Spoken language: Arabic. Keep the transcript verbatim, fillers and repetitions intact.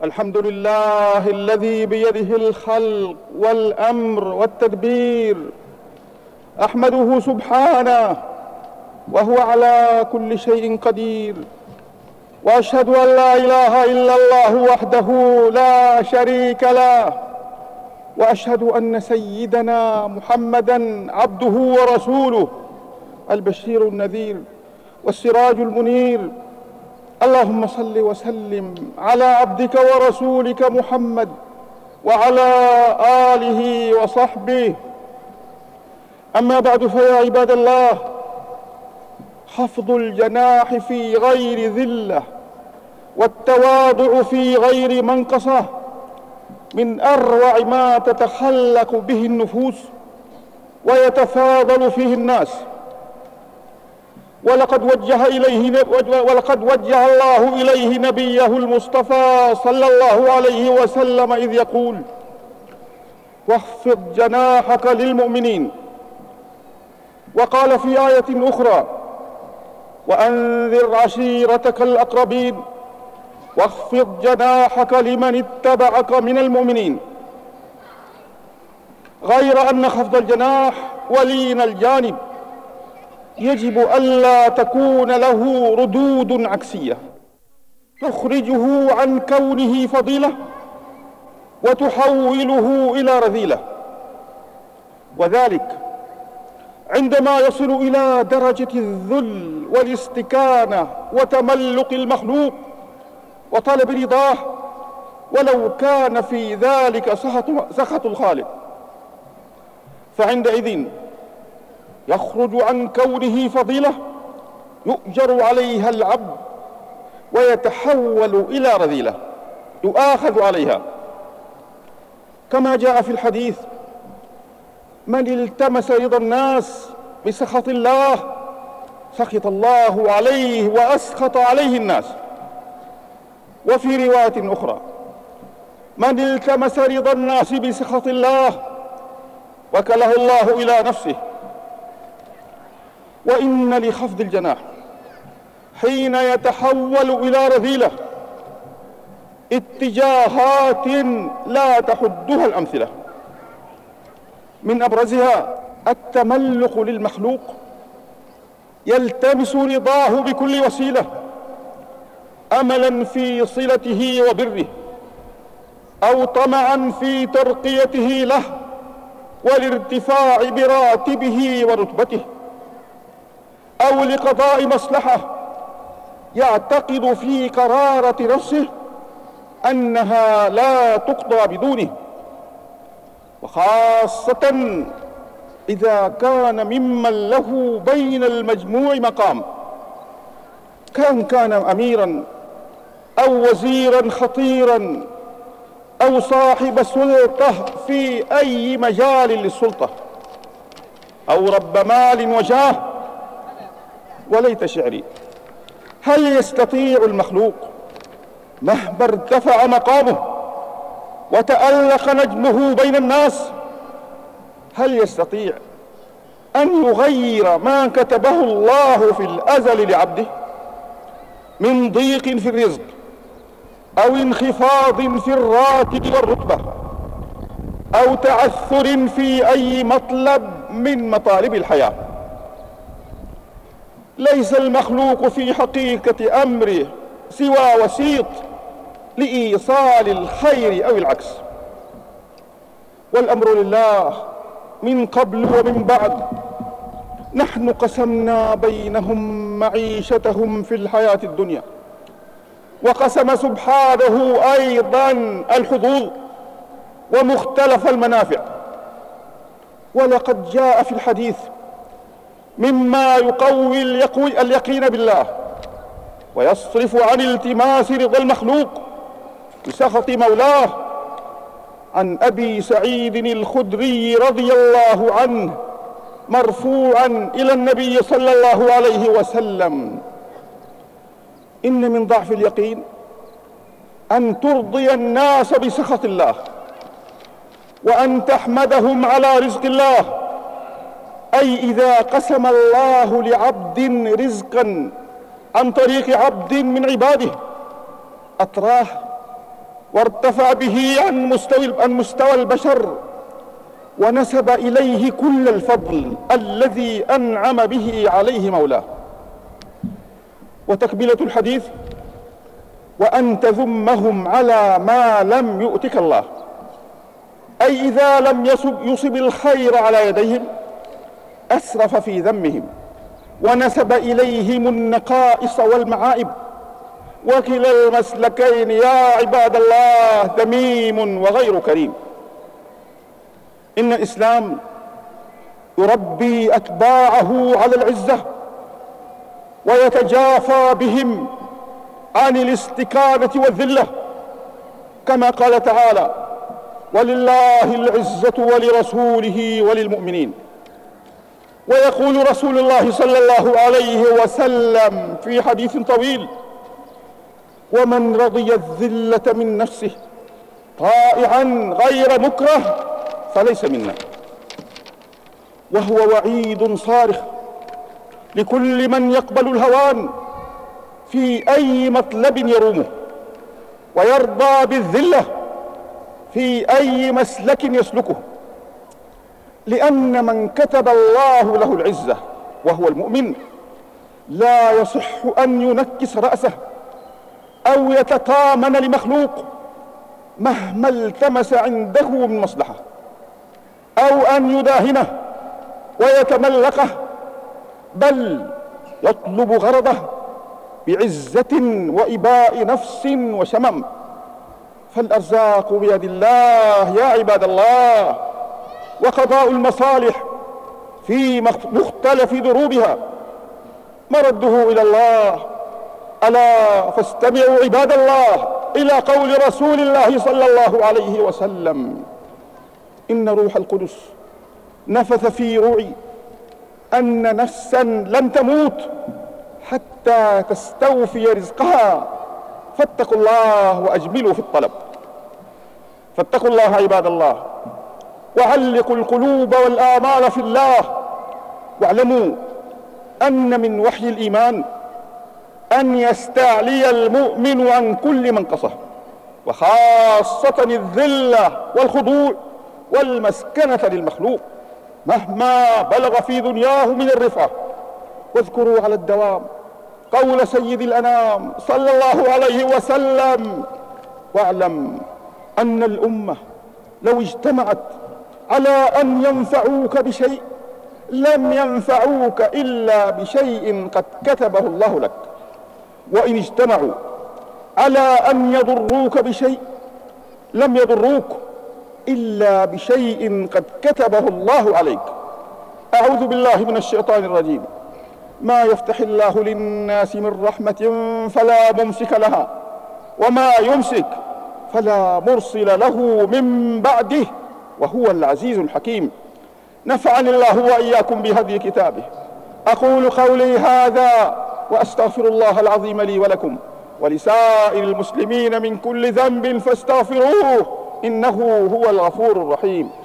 الحمد لله الذي بيده الخلق والأمر والتدبير، أحمده سبحانه وهو على كل شيء قدير، وأشهد أن لا إله إلا الله وحده لا شريك له، وأشهد أن سيدنا محمدًا عبده ورسوله البشير النذير والسراج المنير. اللهم صل وسلم على عبدك ورسولك محمد وعلى آله وصحبه. أما بعد، فيا عباد الله، خفض الجناح في غير ذلة والتواضع في غير منقصة من أروع ما تتخلق به النفوس ويتفاضل فيه الناس. ولقد وجه إليه ولقد وجه الله إليه نبيه المصطفى صلى الله عليه وسلم إذ يقول: واخفض جناحك للمؤمنين. وقال في آية أخرى: وأنذر عشيرتك الأقربين واخفض جناحك لمن اتبعك من المؤمنين. غير أن خفض الجناح ولين الجانب يجب ألا تكون له ردود عكسية تخرجه عن كونه فضيلة وتحوله إلى رذيلة، وذلك عندما يصل إلى درجة الذل والاستكانة وتملق المخلوق وطلب رضاه، ولو كان في ذلك سخط الخالق، فعندئذ يخرج عن كونه فضيلة يؤجر عليها العبد ويتحول إلى رذيلة يؤاخذ عليها، كما جاء في الحديث: من التمس رضا الناس بسخط الله سخط الله عليه وأسخط عليه الناس. وفي رواية أخرى: من التمس رضا الناس بسخط الله وكله الله إلى نفسه. وإن لخفض الجناح حين يتحول إلى رذيلة اتجاهات لا تحدها الأمثلة، من أبرزها التملق للمخلوق يلتمس رضاه بكل وسيلة أملا في صلته وبره، أو طمعا في ترقيته له والارتفاع براتبه ورتبته، أو لقضاء مصلحة يعتقد في قرارة نفسه أنها لا تقضى بدونه، وخاصة إذا كان ممن له بين المجموع مقام، كان كان أميرا أو وزيرا خطيرا أو صاحب سلطة في أي مجال للسلطة، أو رب مال وجاه. وليت شعري، هل يستطيع المخلوق مهما ارتفع مقامه وتألق نجمه بين الناس، هل يستطيع أن يغير ما كتبه الله في الأزل لعبده من ضيق في الرزق أو انخفاض في الراتب والرتبة أو تعثر في أي مطلب من مطالب الحياة؟ ليس المخلوق في حقيقة أمره سوى وسيط لإيصال الخير أو العكس، والأمر لله من قبل ومن بعد. نحن قسمنا بينهم معيشتهم في الحياة الدنيا، وقسم سبحانه أيضا الحظوظ ومختلف المنافع. ولقد جاء في الحديث مما يقوي اليقين بالله ويصرف عن التماس رضا المخلوق بسخط مولاه، عن أبي سعيد الخدري رضي الله عنه مرفوعا إلى النبي صلى الله عليه وسلم: إن من ضعف اليقين أن ترضي الناس بسخط الله، وأن تحمدهم على رزق الله، أي إذا قسم الله لعبد رزقا عن طريق عبد من عباده أطراه وارتفع به عن مستوى عن مستوى البشر، ونسب إليه كل الفضل الذي أنعم به عليه مولاه. وتكملة الحديث: وأن تذمهم على ما لم يؤتك الله، أي إذا لم يصب, يصب الخير على يديهم أسرف في ذمهم ونسب إليهم النقائص والمعائب. وكلا المسلكين يا عباد الله ذميم وغير كريم. إن الإسلام يربي أتباعه على العزة ويتجافى بهم عن الاستكانة والذلة، كما قال تعالى: ولله العزة ولرسوله وللمؤمنين. ويقول رسول الله صلى الله عليه وسلم في حديث طويل: ومن رضي الذلة من نفسه طائعا غير مكره فليس منا. وهو وعيد صارخ لكل من يقبل الهوان في أي مطلب يرومه، ويرضى بالذلة في أي مسلك يسلكه، لأن من كتب الله له العزة وهو المؤمن لا يصح أن ينكس رأسه أو يتطامن لمخلوق مهما التمس عنده من مصلحة، أو أن يداهنه ويتملقه، بل يطلب غرضه بعزة وإباء نفس وشمم. فالأرزاق بيد الله يا عباد الله، وقضاء المصالح في مختلف دروبها مرده إلى الله. ألا فاستمعوا عباد الله إلى قول رسول الله صلى الله عليه وسلم: إن روح القدس نفث في روعي أن نفسا لن تموت حتى تستوفي رزقها، فاتقوا الله وأجملوا في الطلب. فاتقوا الله عباد الله، وعلقوا القلوب والآمال في الله، واعلموا أن من وحي الإيمان أن يستعلي المؤمن عن كل منقصه، وخاصة الذلة والخضوع والمسكنة للمخلوق مهما بلغ في دنياه من الرفعة. واذكروا على الدوام قول سيد الأنام صلى الله عليه وسلم: واعلم أن الأمة لو اجتمعت على أن ينفعوك بشيء لم ينفعوك إلا بشيء قد كتبه الله لك، وإن اجتمعوا على أن يضروك بشيء لم يضروك إلا بشيء قد كتبه الله عليك. أعوذ بالله من الشيطان الرجيم. ما يفتح الله للناس من رحمة فلا ممسك لها، وما يمسك فلا مرسل له من بعده، وهو العزيز الحكيم. نفعني الله وإياكم بهدي كتابه. أقول قولي هذا وأستغفر الله العظيم لي ولكم ولسائر المسلمين من كل ذنب فاستغفروه إنه هو الغفور الرحيم.